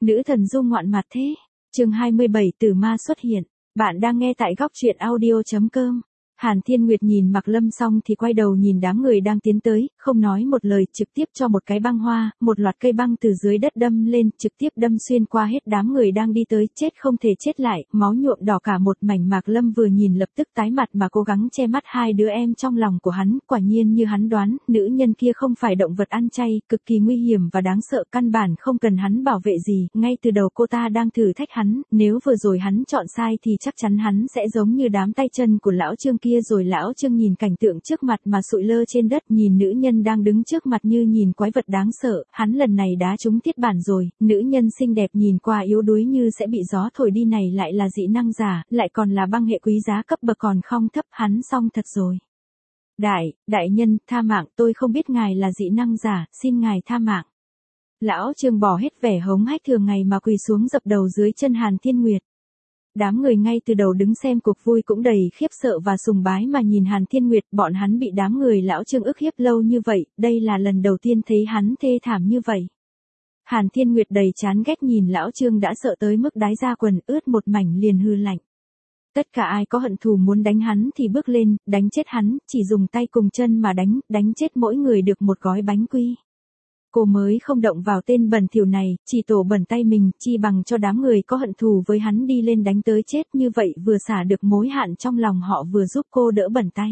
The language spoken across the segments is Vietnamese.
Nữ thần du ngoạn mặt thế. Chương 27 Tử ma xuất hiện. Bạn đang nghe tại góc truyện audio.com. Hàn Thiên Nguyệt nhìn Mạc Lâm xong thì quay đầu nhìn đám người đang tiến tới, không nói một lời, trực tiếp cho một cái băng hoa, một loạt cây băng từ dưới đất đâm lên, trực tiếp đâm xuyên qua hết đám người đang đi tới, chết không thể chết lại, máu nhuộm đỏ cả một mảnh. Mạc Lâm vừa nhìn lập tức tái mặt mà cố gắng che mắt hai đứa em trong lòng của hắn, quả nhiên như hắn đoán, nữ nhân kia không phải động vật ăn chay, cực kỳ nguy hiểm và đáng sợ, căn bản không cần hắn bảo vệ gì, ngay từ đầu cô ta đang thử thách hắn, nếu vừa rồi hắn chọn sai thì chắc chắn hắn sẽ giống như đám tay chân của lão Trương kia rồi. Lão Trương nhìn cảnh tượng trước mặt mà sụi lơ trên đất, nhìn nữ nhân đang đứng trước mặt như nhìn quái vật đáng sợ, hắn lần này đá trúng thiết bản rồi, nữ nhân xinh đẹp nhìn qua yếu đuối như sẽ bị gió thổi đi này lại là dị năng giả, lại còn là băng hệ quý giá cấp bậc còn không thấp, hắn xong thật rồi. Đại nhân, tha mạng, tôi không biết ngài là dị năng giả, xin ngài tha mạng. Lão Trương bỏ hết vẻ hống hách thường ngày mà quỳ xuống dập đầu dưới chân Hàn Thiên Nguyệt. Đám người ngay từ đầu đứng xem cuộc vui cũng đầy khiếp sợ và sùng bái mà nhìn Hàn Thiên Nguyệt, bọn hắn bị đám người lão Trương ức hiếp lâu như vậy, đây là lần đầu tiên thấy hắn thê thảm như vậy. Hàn Thiên Nguyệt đầy chán ghét nhìn lão Trương đã sợ tới mức đái ra quần, ướt một mảnh liền hư lạnh. Tất cả ai có hận thù muốn đánh hắn thì bước lên, đánh chết hắn, chỉ dùng tay cùng chân mà đánh chết mỗi người được một gói bánh quy. Cô mới không động vào tên bẩn thỉu này, chỉ tổ bẩn tay mình, chi bằng cho đám người có hận thù với hắn đi lên đánh tới chết, như vậy vừa xả được mối hạn trong lòng họ vừa giúp cô đỡ bẩn tay.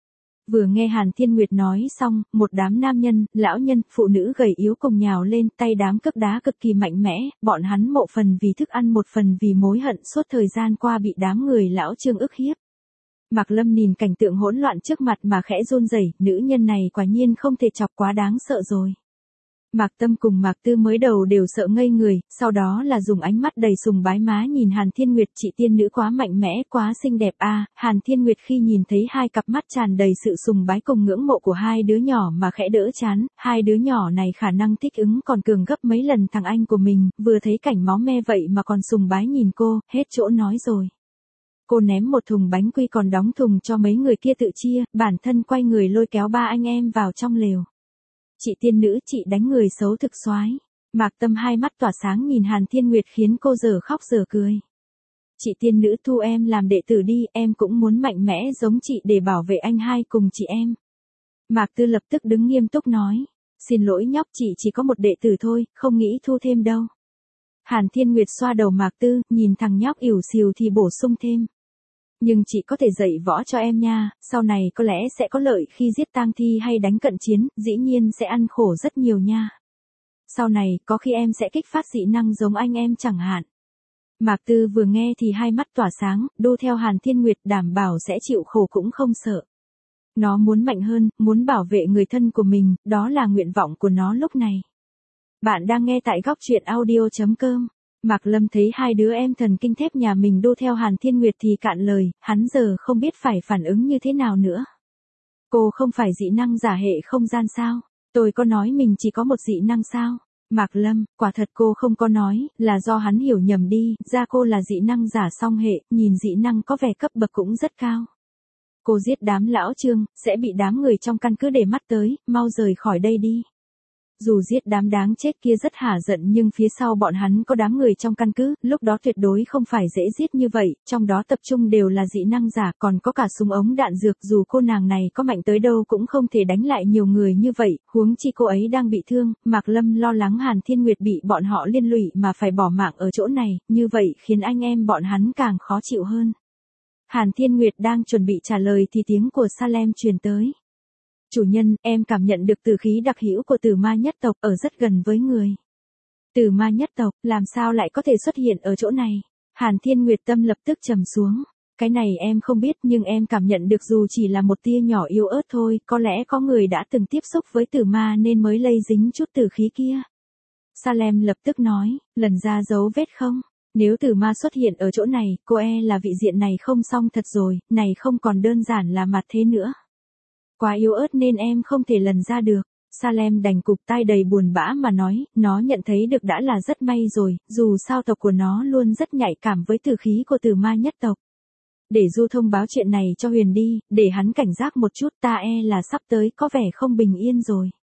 Vừa nghe Hàn Thiên Nguyệt nói xong, một đám nam nhân, lão nhân, phụ nữ gầy yếu cùng nhào lên, tay đám cước đá cực kỳ mạnh mẽ, bọn hắn một phần vì thức ăn một phần vì mối hận suốt thời gian qua bị đám người lão Trương ức hiếp. Mạc Lâm nhìn cảnh tượng hỗn loạn trước mặt mà khẽ run rẩy, nữ nhân này quả nhiên không thể chọc quá đáng sợ rồi. Mạc Tâm cùng Mạc Tư mới đầu đều sợ ngây người, sau đó là dùng ánh mắt đầy sùng bái má nhìn Hàn Thiên Nguyệt, chị tiên nữ quá mạnh mẽ, quá xinh đẹp a. Hàn Thiên Nguyệt khi nhìn thấy hai cặp mắt tràn đầy sự sùng bái cùng ngưỡng mộ của hai đứa nhỏ mà khẽ đỡ chán, hai đứa nhỏ này khả năng thích ứng còn cường gấp mấy lần thằng anh của mình, vừa thấy cảnh máu me vậy mà còn sùng bái nhìn cô, hết chỗ nói rồi. Cô ném một thùng bánh quy còn đóng thùng cho mấy người kia tự chia, bản thân quay người lôi kéo ba anh em vào trong lều. Chị tiên nữ, chị đánh người xấu thực soái. Mạc Tâm hai mắt tỏa sáng nhìn Hàn Thiên Nguyệt khiến cô giờ khóc giờ cười. Chị tiên nữ, thu em làm đệ tử đi, em cũng muốn mạnh mẽ giống chị để bảo vệ anh hai cùng chị em. Mạc Tư lập tức đứng nghiêm túc nói. Xin lỗi nhóc, chị chỉ có một đệ tử thôi, không nghĩ thu thêm đâu. Hàn Thiên Nguyệt xoa đầu Mạc Tư, nhìn thằng nhóc ỉu xìu thì bổ sung thêm. Nhưng chị có thể dạy võ cho em nha, sau này có lẽ sẽ có lợi khi giết tang thi hay đánh cận chiến, dĩ nhiên sẽ ăn khổ rất nhiều nha. Sau này, có khi em sẽ kích phát dị năng giống anh em chẳng hạn. Mạc Tư vừa nghe thì hai mắt tỏa sáng, đu theo Hàn Thiên Nguyệt đảm bảo sẽ chịu khổ cũng không sợ. Nó muốn mạnh hơn, muốn bảo vệ người thân của mình, đó là nguyện vọng của nó lúc này. Bạn đang nghe tại góc truyện audio.com. Mạc Lâm thấy hai đứa em thần kinh thép nhà mình đu theo Hàn Thiên Nguyệt thì cạn lời, hắn giờ không biết phải phản ứng như thế nào nữa. Cô không phải dị năng giả hệ không gian sao? Tôi có nói mình chỉ có một dị năng sao? Mạc Lâm, quả thật cô không có nói, là do hắn hiểu nhầm đi, ra cô là dị năng giả song hệ, nhìn dị năng có vẻ cấp bậc cũng rất cao. Cô giết đám lão Trương, sẽ bị đám người trong căn cứ để mắt tới, mau rời khỏi đây đi. Dù giết đám đáng chết kia rất hả giận nhưng phía sau bọn hắn có đám người trong căn cứ, lúc đó tuyệt đối không phải dễ giết như vậy, trong đó tập trung đều là dị năng giả, còn có cả súng ống đạn dược, dù cô nàng này có mạnh tới đâu cũng không thể đánh lại nhiều người như vậy, huống chi cô ấy đang bị thương. Mạc Lâm lo lắng Hàn Thiên Nguyệt bị bọn họ liên lụy mà phải bỏ mạng ở chỗ này, như vậy khiến anh em bọn hắn càng khó chịu hơn. Hàn Thiên Nguyệt đang chuẩn bị trả lời thì tiếng của Salem truyền tới. Chủ nhân, em cảm nhận được tử khí đặc hữu của tử ma nhất tộc ở rất gần với người. Tử ma nhất tộc, làm sao lại có thể xuất hiện ở chỗ này? Hàn Thiên Nguyệt tâm lập tức trầm xuống. Cái này em không biết nhưng em cảm nhận được dù chỉ là một tia nhỏ yếu ớt thôi, có lẽ có người đã từng tiếp xúc với tử ma nên mới lây dính chút tử khí kia. Salem lập tức nói, lần ra dấu vết không? Nếu tử ma xuất hiện ở chỗ này, cô là vị diện này không xong thật rồi, này không còn đơn giản là mặt thế nữa. Quá yếu ớt nên em không thể lần ra được. Salem đành cụp tai đầy buồn bã mà nói, nó nhận thấy được đã là rất may rồi, dù sao tộc của nó luôn rất nhạy cảm với tử khí của tử ma nhất tộc. Để Du thông báo chuyện này cho Huyền đi, để hắn cảnh giác một chút, ta là sắp tới có vẻ không bình yên rồi.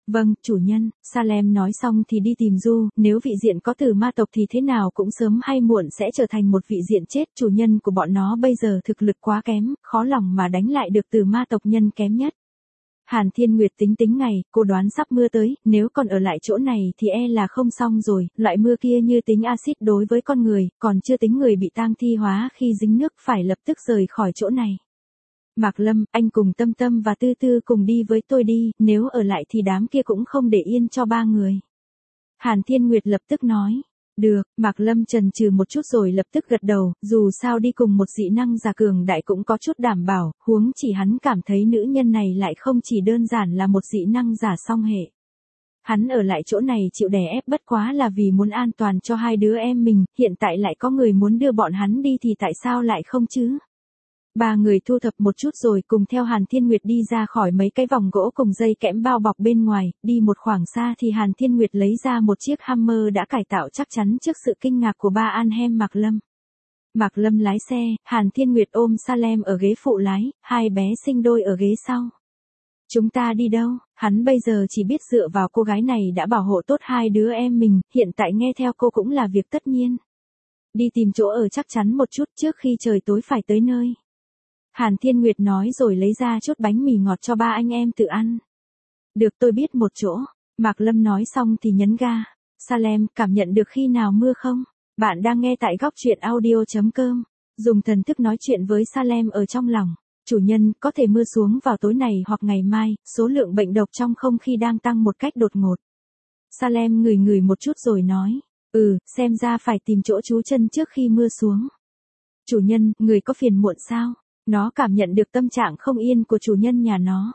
Vâng, chủ nhân, Salem nói xong thì đi tìm Du, nếu vị diện có tử ma tộc thì thế nào cũng sớm hay muộn sẽ trở thành một vị diện chết, chủ nhân của bọn nó bây giờ thực lực quá kém, khó lòng mà đánh lại được tử ma tộc nhân kém nhất. Hàn Thiên Nguyệt tính tính ngày, cô đoán sắp mưa tới, nếu còn ở lại chỗ này thì e là không xong rồi, loại mưa kia như tính axit đối với con người, còn chưa tính người bị tang thi hóa khi dính nước phải lập tức rời khỏi chỗ này. Mạc Lâm, anh cùng Tâm Tâm và Tư Tư cùng đi với tôi đi, nếu ở lại thì đám kia cũng không để yên cho ba người. Hàn Thiên Nguyệt lập tức nói. Được, Mạc Lâm chần chừ một chút rồi lập tức gật đầu, dù sao đi cùng một dị năng giả cường đại cũng có chút đảm bảo, huống chỉ hắn cảm thấy nữ nhân này lại không chỉ đơn giản là một dị năng giả song hệ. Hắn ở lại chỗ này chịu đè ép bất quá là vì muốn an toàn cho hai đứa em mình, hiện tại lại có người muốn đưa bọn hắn đi thì tại sao lại không chứ? Ba người thu thập một chút rồi cùng theo Hàn Thiên Nguyệt đi ra khỏi mấy cái vòng gỗ cùng dây kẽm bao bọc bên ngoài, đi một khoảng xa thì Hàn Thiên Nguyệt lấy ra một chiếc Hammer đã cải tạo chắc chắn trước sự kinh ngạc của ba Anhem Mạc Lâm. Mạc Lâm lái xe, Hàn Thiên Nguyệt ôm Salem ở ghế phụ lái, hai bé sinh đôi ở ghế sau. Chúng ta đi đâu? Hắn bây giờ chỉ biết dựa vào cô gái này đã bảo hộ tốt hai đứa em mình, hiện tại nghe theo cô cũng là việc tất nhiên. Đi tìm chỗ ở chắc chắn một chút trước khi trời tối phải tới nơi. Hàn Thiên Nguyệt nói rồi lấy ra chút bánh mì ngọt cho ba anh em tự ăn. Được, tôi biết một chỗ. Mạc Lâm nói xong thì nhấn ga. Salem, cảm nhận được khi nào mưa không? Bạn đang nghe tại góc truyện audio.com. Dùng thần thức nói chuyện với Salem ở trong lòng. Chủ nhân, có thể mưa xuống vào tối này hoặc ngày mai, số lượng bệnh độc trong không khí đang tăng một cách đột ngột. Salem ngửi một chút rồi nói. Xem ra phải tìm chỗ trú chân trước khi mưa xuống. Chủ nhân, người có phiền muộn sao? Nó cảm nhận được tâm trạng không yên của chủ nhân nhà nó.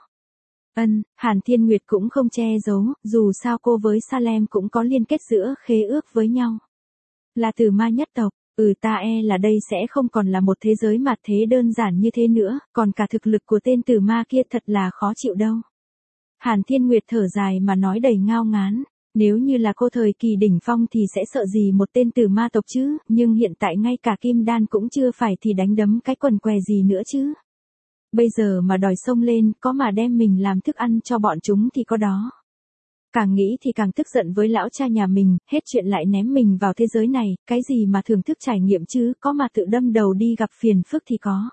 Hàn Thiên Nguyệt cũng không che giấu, dù sao cô với Salem cũng có liên kết giữa khế ước với nhau. Là tử ma nhất tộc, ta e là đây sẽ không còn là một thế giới mạt thế đơn giản như thế nữa, còn cả thực lực của tên tử ma kia thật là khó chịu đâu. Hàn Thiên Nguyệt thở dài mà nói đầy ngao ngán. Nếu như là cô thời kỳ đỉnh phong thì sẽ sợ gì một tên tử ma tộc chứ, nhưng hiện tại ngay cả kim đan cũng chưa phải thì đánh đấm cái quần què gì nữa chứ. Bây giờ mà đòi xông lên, có mà đem mình làm thức ăn cho bọn chúng thì có đó. Càng nghĩ thì càng tức giận với lão cha nhà mình, hết chuyện lại ném mình vào thế giới này, cái gì mà thưởng thức trải nghiệm chứ, có mà tự đâm đầu đi gặp phiền phức thì có.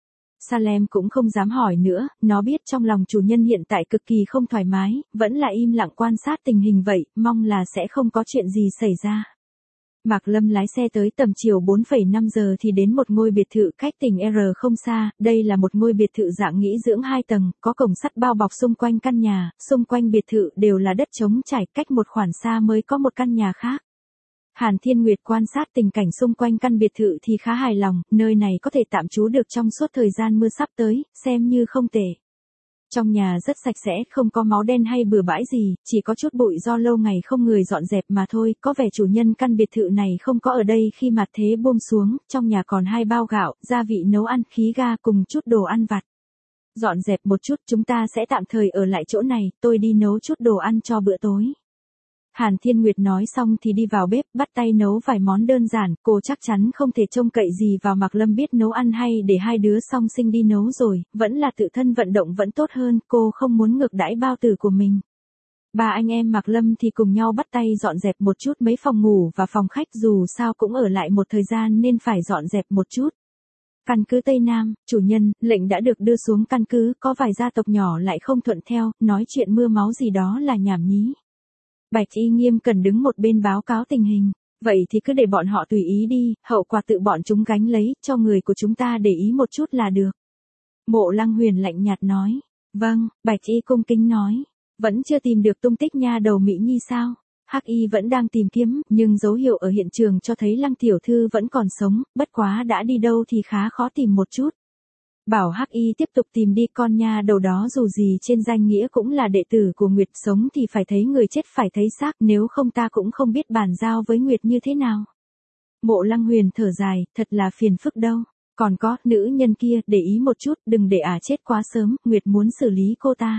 Salem cũng không dám hỏi nữa, nó biết trong lòng chủ nhân hiện tại cực kỳ không thoải mái, vẫn là im lặng quan sát tình hình vậy, mong là sẽ không có chuyện gì xảy ra. Mạc Lâm lái xe tới tầm chiều 4,5 giờ thì đến một ngôi biệt thự cách tỉnh R không xa, đây là một ngôi biệt thự dạng nghỉ dưỡng 2 tầng, có cổng sắt bao bọc xung quanh căn nhà, xung quanh biệt thự đều là đất trống trải, cách một khoảng xa mới có một căn nhà khác. Hàn Thiên Nguyệt quan sát tình cảnh xung quanh căn biệt thự thì khá hài lòng, nơi này có thể tạm trú được trong suốt thời gian mưa sắp tới, xem như không tệ. Trong nhà rất sạch sẽ, không có máu đen hay bừa bãi gì, chỉ có chút bụi do lâu ngày không người dọn dẹp mà thôi, có vẻ chủ nhân căn biệt thự này không có ở đây khi mặt thế buông xuống, trong nhà còn 2 bao gạo, gia vị nấu ăn, khí ga cùng chút đồ ăn vặt. Dọn dẹp một chút, chúng ta sẽ tạm thời ở lại chỗ này, tôi đi nấu chút đồ ăn cho bữa tối. Hàn Thiên Nguyệt nói xong thì đi vào bếp, bắt tay nấu vài món đơn giản, cô chắc chắn không thể trông cậy gì vào Mạc Lâm biết nấu ăn hay để hai đứa song sinh đi nấu rồi, vẫn là tự thân vận động vẫn tốt hơn, cô không muốn ngược đãi bao tử của mình. Ba anh em Mạc Lâm thì cùng nhau bắt tay dọn dẹp một chút mấy phòng ngủ và phòng khách, dù sao cũng ở lại một thời gian nên phải dọn dẹp một chút. Căn cứ Tây Nam, chủ nhân, lệnh đã được đưa xuống căn cứ, có vài gia tộc nhỏ lại không thuận theo, nói chuyện mưa máu gì đó là nhảm nhí. Bạch Y nghiêm cần đứng một bên báo cáo tình hình, vậy thì cứ để bọn họ tùy ý đi, hậu quả tự bọn chúng gánh lấy, cho người của chúng ta để ý một chút là được. Mộ Lăng Huyền lạnh nhạt nói, vâng, Bạch Y cung kính nói, vẫn chưa tìm được tung tích nha đầu Mỹ Nhi sao? Hắc Y vẫn đang tìm kiếm, nhưng dấu hiệu ở hiện trường cho thấy Lăng tiểu thư vẫn còn sống, bất quá đã đi đâu thì khá khó tìm một chút. Bảo Hắc Y tiếp tục tìm đi, con nha đầu đó dù gì trên danh nghĩa cũng là đệ tử của Nguyệt, sống thì phải thấy người, chết phải thấy xác, nếu không ta cũng không biết bàn giao với Nguyệt như thế nào. Mộ Lăng Huyền thở dài, thật là phiền phức đâu. Còn có, nữ nhân kia, để ý một chút, đừng để chết quá sớm, Nguyệt muốn xử lý cô ta.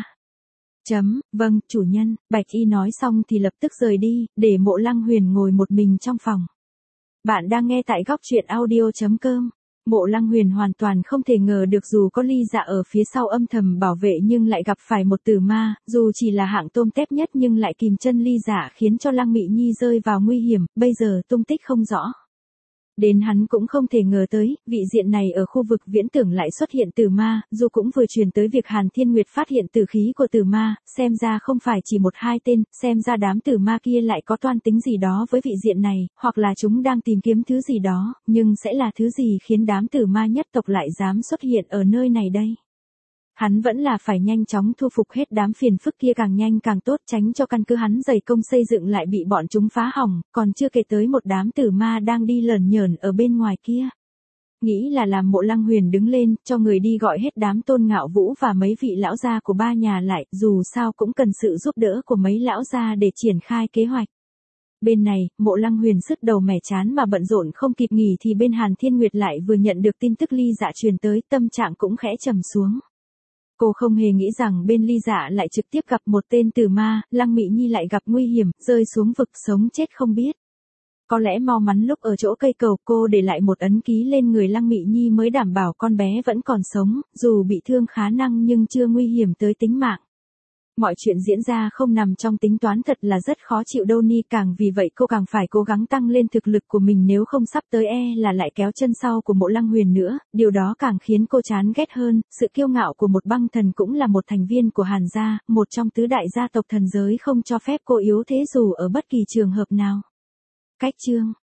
Vâng, chủ nhân, Bạch Y nói xong thì lập tức rời đi, để Mộ Lăng Huyền ngồi một mình trong phòng. Bạn đang nghe tại góc truyện audio.com. Mộ Lăng Huyền hoàn toàn không thể ngờ được dù có Ly Dạ ở phía sau âm thầm bảo vệ nhưng lại gặp phải một tử ma, dù chỉ là hạng tôm tép nhất nhưng lại kìm chân Ly Dạ khiến cho Lăng Mị Nhi rơi vào nguy hiểm, bây giờ tung tích không rõ. Đến hắn cũng không thể ngờ tới, vị diện này ở khu vực viễn tưởng lại xuất hiện tử ma, dù cũng vừa truyền tới việc Hàn Thiên Nguyệt phát hiện tử khí của tử ma, xem ra không phải chỉ một hai tên, xem ra đám tử ma kia lại có toan tính gì đó với vị diện này, hoặc là chúng đang tìm kiếm thứ gì đó, nhưng sẽ là thứ gì khiến đám tử ma nhất tộc lại dám xuất hiện ở nơi này đây? Hắn vẫn là phải nhanh chóng thu phục hết đám phiền phức kia càng nhanh càng tốt, tránh cho căn cứ hắn dày công xây dựng lại bị bọn chúng phá hỏng, còn chưa kể tới một đám tử ma đang đi lởn nhởn ở bên ngoài kia. Nghĩ là làm Mộ Lăng Huyền đứng lên, cho người đi gọi hết đám Tôn Ngạo Vũ và mấy vị lão gia của ba nhà lại, dù sao cũng cần sự giúp đỡ của mấy lão gia để triển khai kế hoạch. Bên này, Mộ Lăng Huyền sứt đầu mẻ chán mà bận rộn không kịp nghỉ thì bên Hàn Thiên Nguyệt lại vừa nhận được tin tức Ly Dạ truyền tới, tâm trạng cũng khẽ trầm xuống. Cô không hề nghĩ rằng bên Ly Dạ lại trực tiếp gặp một tên tử ma, Lăng Mị Nhi lại gặp nguy hiểm, rơi xuống vực sống chết không biết. Có lẽ mau mắn lúc ở chỗ cây cầu cô để lại một ấn ký lên người Lăng Mị Nhi mới đảm bảo con bé vẫn còn sống, dù bị thương khá nặng nhưng chưa nguy hiểm tới tính mạng. Mọi chuyện diễn ra không nằm trong tính toán thật là rất khó chịu đâu Ni, càng vì vậy cô càng phải cố gắng tăng lên thực lực của mình, nếu không sắp tới là lại kéo chân sau của Mộ Lăng Huyền nữa, điều đó càng khiến cô chán ghét hơn. Sự kiêu ngạo của một băng thần cũng là một thành viên của Hàn gia, một trong tứ đại gia tộc thần giới, không cho phép cô yếu thế dù ở bất kỳ trường hợp nào. Cách chương